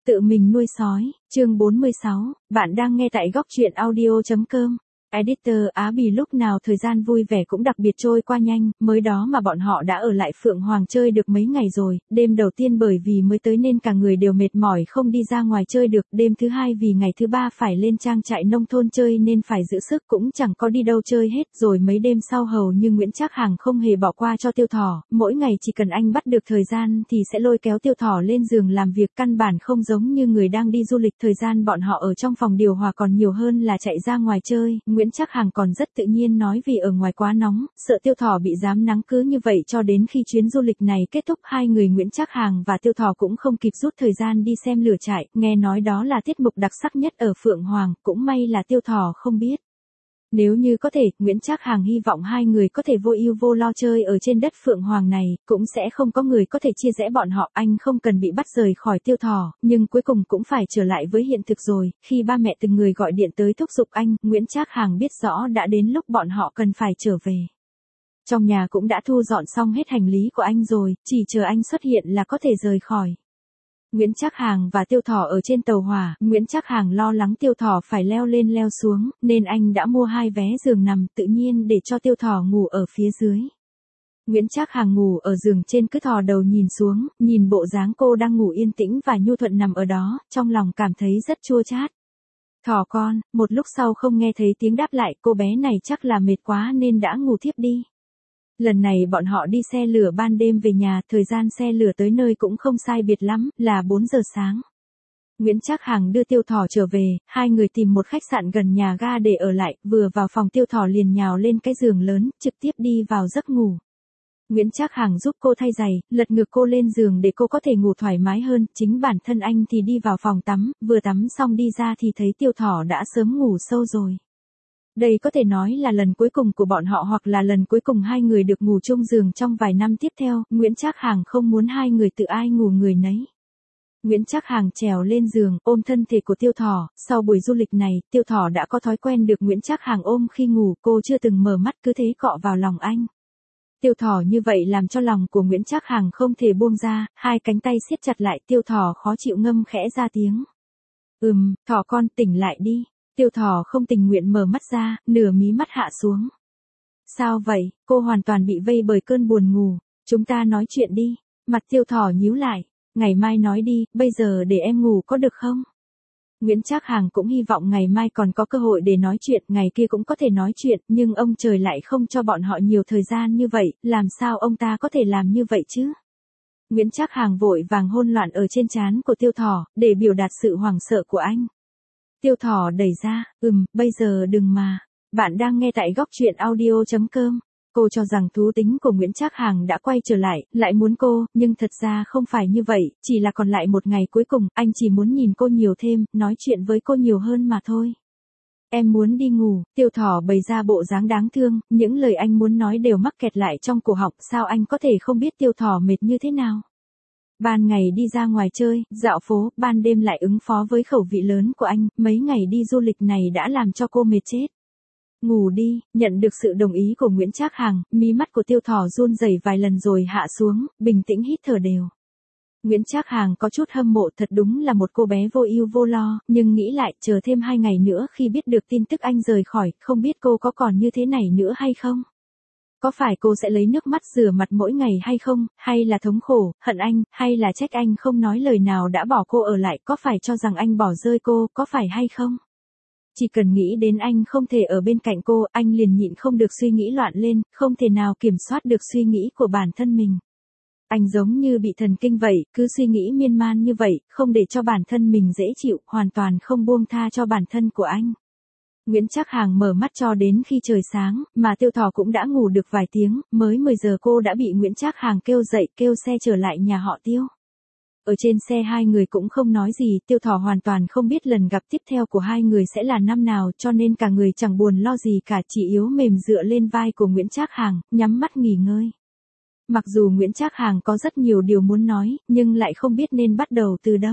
Tự mình nuôi sói, chương 46, bạn đang nghe tại góc truyện audio.com. Editor Á Bì lúc nào thời gian vui vẻ cũng đặc biệt trôi qua nhanh, mới đó mà bọn họ đã ở lại Phượng Hoàng chơi được mấy ngày rồi, đêm đầu tiên bởi vì mới tới nên cả người đều mệt mỏi không đi ra ngoài chơi được, đêm thứ hai vì ngày thứ ba phải lên trang trại nông thôn chơi nên phải giữ sức cũng chẳng có đi đâu chơi hết, rồi mấy đêm sau hầu như Nguyễn Trác Hàng không hề bỏ qua cho Tiêu Thỏ, mỗi ngày chỉ cần anh bắt được thời gian thì sẽ lôi kéo Tiêu Thỏ lên giường làm việc, căn bản không giống như người đang đi du lịch, thời gian bọn họ ở trong phòng điều hòa còn nhiều hơn là chạy ra ngoài chơi. Nguyễn Trác Hàng còn rất tự nhiên nói vì ở ngoài quá nóng, sợ Tiêu Thỏ bị giám nắng, cứ như vậy cho đến khi chuyến du lịch này kết thúc, hai người Nguyễn Trác Hàng và Tiêu Thỏ cũng không kịp rút thời gian đi xem lửa trại, nghe nói đó là tiết mục đặc sắc nhất ở Phượng Hoàng, cũng may là Tiêu Thỏ không biết. Nếu như có thể, Nguyễn Trác Hàng hy vọng hai người có thể vô ưu vô lo chơi ở trên đất Phượng Hoàng này, cũng sẽ không có người có thể chia rẽ bọn họ, anh không cần bị bắt rời khỏi Tiêu Thỏ, nhưng cuối cùng cũng phải trở lại với hiện thực rồi, khi ba mẹ từng người gọi điện tới thúc giục anh, Nguyễn Trác Hàng biết rõ đã đến lúc bọn họ cần phải trở về. Trong nhà cũng đã thu dọn xong hết hành lý của anh rồi, chỉ chờ anh xuất hiện là có thể rời khỏi. Nguyễn Trác Hàng và Tiêu Thỏ ở trên tàu hỏa, Nguyễn Trác Hàng lo lắng Tiêu Thỏ phải leo lên leo xuống, nên anh đã mua 2 vé giường nằm tự nhiên để cho Tiêu Thỏ ngủ ở phía dưới. Nguyễn Trác Hàng ngủ ở giường trên, cứ thò đầu nhìn xuống, nhìn bộ dáng cô đang ngủ yên tĩnh và nhu thuận nằm ở đó, trong lòng cảm thấy rất chua chát. Thỏ con, một lúc sau không nghe thấy tiếng đáp lại, cô bé này chắc là mệt quá nên đã ngủ thiếp đi. Lần này bọn họ đi xe lửa ban đêm về nhà, thời gian xe lửa tới nơi cũng không sai biệt lắm, là 4 giờ sáng. Nguyễn Trác Hàng đưa Tiêu Thỏ trở về, hai người tìm một khách sạn gần nhà ga để ở lại, vừa vào phòng Tiêu Thỏ liền nhào lên cái giường lớn, trực tiếp đi vào giấc ngủ. Nguyễn Trác Hàng giúp cô thay giày, lật ngược cô lên giường để cô có thể ngủ thoải mái hơn, chính bản thân anh thì đi vào phòng tắm, vừa tắm xong đi ra thì thấy Tiêu Thỏ đã sớm ngủ sâu rồi. Đây có thể nói là lần cuối cùng của bọn họ hoặc là lần cuối cùng hai người được ngủ chung giường trong vài năm tiếp theo, Nguyễn Trác Hàng không muốn hai người tự ai ngủ người nấy. Nguyễn Trác Hàng trèo lên giường, ôm thân thể của Tiêu Thỏ, sau buổi du lịch này, Tiêu Thỏ đã có thói quen được Nguyễn Trác Hàng ôm khi ngủ, cô chưa từng mở mắt cứ thế cọ vào lòng anh. Tiêu Thỏ như vậy làm cho lòng của Nguyễn Trác Hàng không thể buông ra, hai cánh tay siết chặt lại, Tiêu Thỏ khó chịu ngâm khẽ ra tiếng. Thỏ con tỉnh lại đi. Tiêu Thỏ không tình nguyện mở mắt ra, nửa mí mắt hạ xuống. Sao vậy, cô hoàn toàn bị vây bởi cơn buồn ngủ, chúng ta nói chuyện đi. Mặt Tiêu Thỏ nhíu lại, ngày mai nói đi, bây giờ để em ngủ có được không? Nguyễn Trác Hàng cũng hy vọng ngày mai còn có cơ hội để nói chuyện, ngày kia cũng có thể nói chuyện, nhưng ông trời lại không cho bọn họ nhiều thời gian như vậy, làm sao ông ta có thể làm như vậy chứ? Nguyễn Trác Hàng vội vàng hôn loạn ở trên trán của Tiêu Thỏ, để biểu đạt sự hoảng sợ của anh. Tiêu Thỏ đẩy ra, bây giờ đừng mà. Bạn đang nghe tại góc truyện audio.com. Cô cho rằng thú tính của Nguyễn Trác Hàng đã quay trở lại muốn cô, nhưng thật ra không phải như vậy, chỉ là còn lại một ngày cuối cùng, anh chỉ muốn nhìn cô nhiều thêm, nói chuyện với cô nhiều hơn mà thôi. Em muốn đi ngủ, Tiêu Thỏ bày ra bộ dáng đáng thương, những lời anh muốn nói đều mắc kẹt lại trong cổ họng, sao anh có thể không biết Tiêu Thỏ mệt như thế nào? Ban ngày đi ra ngoài chơi, dạo phố, ban đêm lại ứng phó với khẩu vị lớn của anh, mấy ngày đi du lịch này đã làm cho cô mệt chết. Ngủ đi, nhận được sự đồng ý của Nguyễn Trác Hàng, mí mắt của Tiêu Thỏ run rẩy vài lần rồi hạ xuống, bình tĩnh hít thở đều. Nguyễn Trác Hàng có chút hâm mộ, thật đúng là một cô bé vô ưu vô lo, nhưng nghĩ lại, chờ thêm 2 ngày nữa khi biết được tin tức anh rời khỏi, không biết cô có còn như thế này nữa hay không? Có phải cô sẽ lấy nước mắt rửa mặt mỗi ngày hay không, hay là thống khổ, hận anh, hay là trách anh không nói lời nào đã bỏ cô ở lại, có phải cho rằng anh bỏ rơi cô, có phải hay không? Chỉ cần nghĩ đến anh không thể ở bên cạnh cô, anh liền nhịn không được suy nghĩ loạn lên, không thể nào kiểm soát được suy nghĩ của bản thân mình. Anh giống như bị thần kinh vậy, cứ suy nghĩ miên man như vậy, không để cho bản thân mình dễ chịu, hoàn toàn không buông tha cho bản thân của anh. Nguyễn Trác Hàng mở mắt cho đến khi trời sáng, mà Tiêu Thỏ cũng đã ngủ được vài tiếng, mới 10 giờ cô đã bị Nguyễn Trác Hàng kêu dậy, kêu xe trở lại nhà họ Tiêu. Ở trên xe hai người cũng không nói gì, Tiêu Thỏ hoàn toàn không biết lần gặp tiếp theo của hai người sẽ là năm nào, cho nên cả người chẳng buồn lo gì cả, chỉ yếu mềm dựa lên vai của Nguyễn Trác Hàng, nhắm mắt nghỉ ngơi. Mặc dù Nguyễn Trác Hàng có rất nhiều điều muốn nói, nhưng lại không biết nên bắt đầu từ đâu.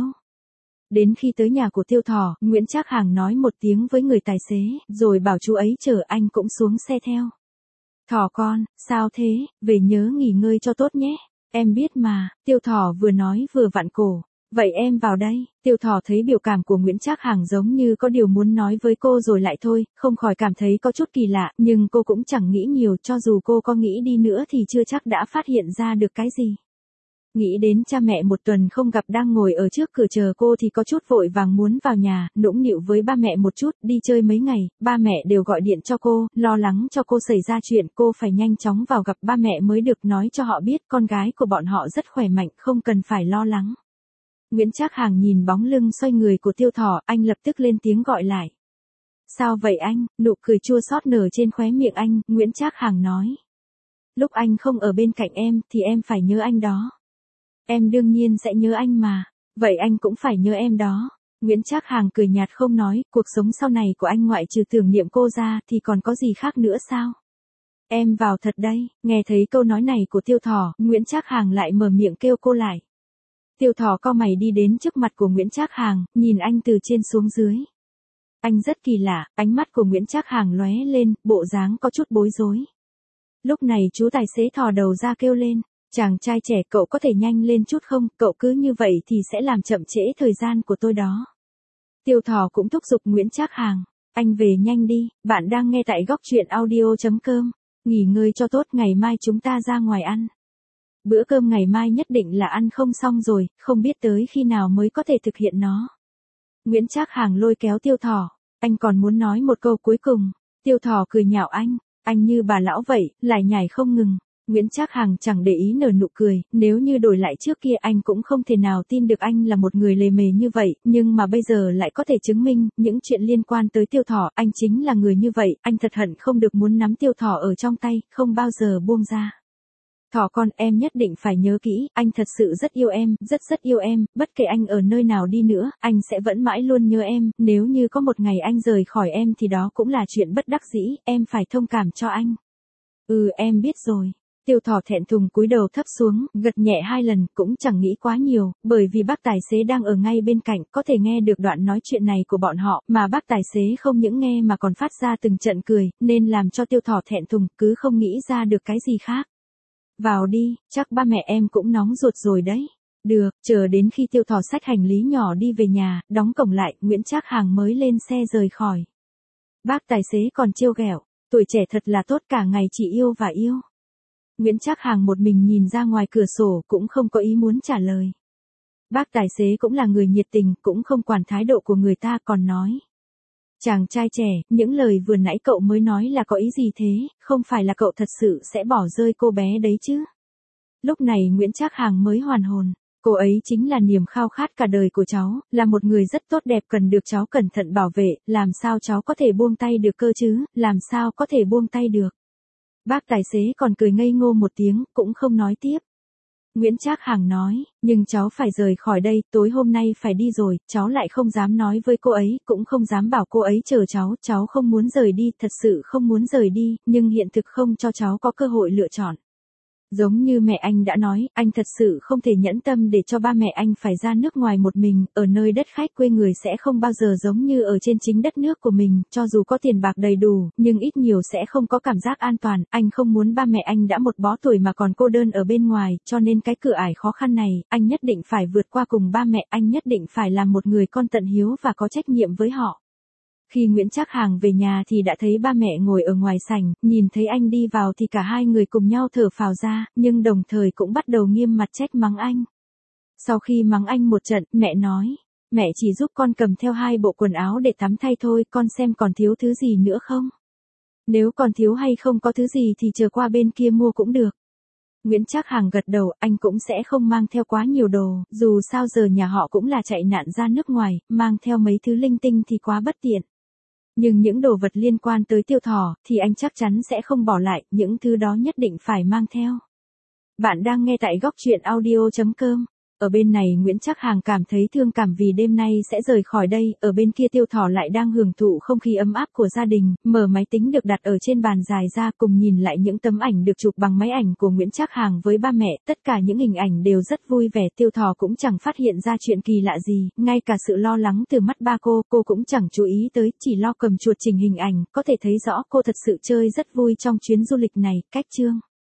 Đến khi tới nhà của Tiêu Thỏ, Nguyễn Trác Hàng nói một tiếng với người tài xế, rồi bảo chú ấy chở anh cũng xuống xe theo. Thỏ con, sao thế, về nhớ nghỉ ngơi cho tốt nhé. Em biết mà, Tiêu Thỏ vừa nói vừa vặn cổ. Vậy em vào đây, Tiêu Thỏ thấy biểu cảm của Nguyễn Trác Hằng giống như có điều muốn nói với cô rồi lại thôi, không khỏi cảm thấy có chút kỳ lạ, nhưng cô cũng chẳng nghĩ nhiều, cho dù cô có nghĩ đi nữa thì chưa chắc đã phát hiện ra được cái gì. Nghĩ đến cha mẹ một tuần không gặp đang ngồi ở trước cửa chờ cô thì có chút vội vàng muốn vào nhà, nũng nịu với ba mẹ một chút, đi chơi mấy ngày, ba mẹ đều gọi điện cho cô, lo lắng cho cô xảy ra chuyện, cô phải nhanh chóng vào gặp ba mẹ mới được, nói cho họ biết con gái của bọn họ rất khỏe mạnh, không cần phải lo lắng. Nguyễn Trác Hằng nhìn bóng lưng xoay người của Tiêu Thỏ, anh lập tức lên tiếng gọi lại. Sao vậy anh? Nụ cười chua xót nở trên khóe miệng anh, Nguyễn Trác Hằng nói. Lúc anh không ở bên cạnh em thì em phải nhớ anh đó. Em đương nhiên sẽ nhớ anh mà, vậy anh cũng phải nhớ em đó. Nguyễn Trác Hằng cười nhạt không nói, cuộc sống sau này của anh ngoại trừ tưởng niệm cô ra thì còn có gì khác nữa sao? Em vào thật đây, nghe thấy câu nói này của Tiêu Thỏ, Nguyễn Trác Hằng lại mở miệng kêu cô lại. Tiêu Thỏ cau mày đi đến trước mặt của Nguyễn Trác Hằng, nhìn anh từ trên xuống dưới. Anh rất kỳ lạ, ánh mắt của Nguyễn Trác Hằng lóe lên, bộ dáng có chút bối rối. Lúc này chú tài xế thò đầu ra kêu lên. Chàng trai trẻ, cậu có thể nhanh lên chút không, cậu cứ như vậy thì sẽ làm chậm trễ thời gian của tôi đó. Tiêu Thỏ cũng thúc giục Nguyễn Trác Hằng, anh về nhanh đi, bạn đang nghe tại góc truyện audio.com, nghỉ ngơi cho tốt, ngày mai chúng ta ra ngoài ăn. Bữa cơm ngày mai nhất định là ăn không xong rồi, không biết tới khi nào mới có thể thực hiện nó. Nguyễn Trác Hằng lôi kéo Tiêu Thỏ, anh còn muốn nói một câu cuối cùng. Tiêu Thỏ cười nhạo anh như bà lão vậy, lại nhảy không ngừng. Nguyễn Trác Hằng chẳng để ý nở nụ cười, nếu như đổi lại trước kia anh cũng không thể nào tin được anh là một người lề mề như vậy, nhưng mà bây giờ lại có thể chứng minh, những chuyện liên quan tới Tiêu Thỏ, anh chính là người như vậy, anh thật hận không được muốn nắm Tiêu Thỏ ở trong tay, không bao giờ buông ra. Thỏ con, em nhất định phải nhớ kỹ, anh thật sự rất yêu em, rất yêu em, bất kể anh ở nơi nào đi nữa, anh sẽ vẫn mãi luôn nhớ em, nếu như có một ngày anh rời khỏi em thì đó cũng là chuyện bất đắc dĩ, em phải thông cảm cho anh. Em biết rồi. Tiêu Thỏ thẹn thùng cúi đầu thấp xuống, gật nhẹ 2 lần, cũng chẳng nghĩ quá nhiều, bởi vì bác tài xế đang ở ngay bên cạnh, có thể nghe được đoạn nói chuyện này của bọn họ, mà bác tài xế không những nghe mà còn phát ra từng trận cười, nên làm cho Tiêu Thỏ thẹn thùng, cứ không nghĩ ra được cái gì khác. Vào đi, chắc ba mẹ em cũng nóng ruột rồi đấy. Được, chờ đến khi Tiêu Thỏ xách hành lý nhỏ đi về nhà, đóng cổng lại, Nguyễn Trác Hằng mới lên xe rời khỏi. Bác tài xế còn trêu ghẹo, tuổi trẻ thật là tốt, cả ngày chỉ yêu và yêu. Nguyễn Trác Hằng một mình nhìn ra ngoài cửa sổ, cũng không có ý muốn trả lời. Bác tài xế cũng là người nhiệt tình, cũng không quản thái độ của người ta, còn nói. Chàng trai trẻ, những lời vừa nãy cậu mới nói là có ý gì thế, không phải là cậu thật sự sẽ bỏ rơi cô bé đấy chứ? Lúc này Nguyễn Trác Hằng mới hoàn hồn. Cô ấy chính là niềm khao khát cả đời của cháu, là một người rất tốt đẹp cần được cháu cẩn thận bảo vệ, làm sao cháu có thể buông tay được cơ chứ, làm sao có thể buông tay được. Bác tài xế còn cười ngây ngô một tiếng, cũng không nói tiếp. Nguyễn Trác Hằng nói, nhưng cháu phải rời khỏi đây, tối hôm nay phải đi rồi, cháu lại không dám nói với cô ấy, cũng không dám bảo cô ấy chờ cháu không muốn rời đi, thật sự không muốn rời đi, nhưng hiện thực không cho cháu có cơ hội lựa chọn. Giống như mẹ anh đã nói, anh thật sự không thể nhẫn tâm để cho ba mẹ anh phải ra nước ngoài một mình, ở nơi đất khách quê người sẽ không bao giờ giống như ở trên chính đất nước của mình, cho dù có tiền bạc đầy đủ, nhưng ít nhiều sẽ không có cảm giác an toàn, anh không muốn ba mẹ anh đã một bó tuổi mà còn cô đơn ở bên ngoài, cho nên cái cửa ải khó khăn này, anh nhất định phải vượt qua cùng ba mẹ, anh nhất định phải làm một người con tận hiếu và có trách nhiệm với họ. Khi Nguyễn Trác Hằng về nhà thì đã thấy ba mẹ ngồi ở ngoài sảnh, nhìn thấy anh đi vào thì cả hai người cùng nhau thở phào ra, nhưng đồng thời cũng bắt đầu nghiêm mặt trách mắng anh. Sau khi mắng anh một trận, mẹ nói, mẹ chỉ giúp con cầm theo 2 bộ quần áo để tắm thay thôi, con xem còn thiếu thứ gì nữa không? Nếu còn thiếu hay không có thứ gì thì chờ qua bên kia mua cũng được. Nguyễn Trác Hằng gật đầu, anh cũng sẽ không mang theo quá nhiều đồ, dù sao giờ nhà họ cũng là chạy nạn ra nước ngoài, mang theo mấy thứ linh tinh thì quá bất tiện. Nhưng những đồ vật liên quan tới Tiêu Thỏ, thì anh chắc chắn sẽ không bỏ lại, những thứ đó nhất định phải mang theo. Bạn đang nghe tại góc truyện audio.com. Ở bên này Nguyễn Trác Hằng cảm thấy thương cảm vì đêm nay sẽ rời khỏi đây, ở bên kia Tiêu Thỏ lại đang hưởng thụ không khí ấm áp của gia đình, mở máy tính được đặt ở trên bàn dài ra cùng nhìn lại những tấm ảnh được chụp bằng máy ảnh của Nguyễn Trác Hằng với ba mẹ, tất cả những hình ảnh đều rất vui vẻ, Tiêu Thỏ cũng chẳng phát hiện ra chuyện kỳ lạ gì, ngay cả sự lo lắng từ mắt ba cô cũng chẳng chú ý tới, chỉ lo cầm chuột chỉnh hình ảnh, có thể thấy rõ cô thật sự chơi rất vui trong chuyến du lịch này, cách chương.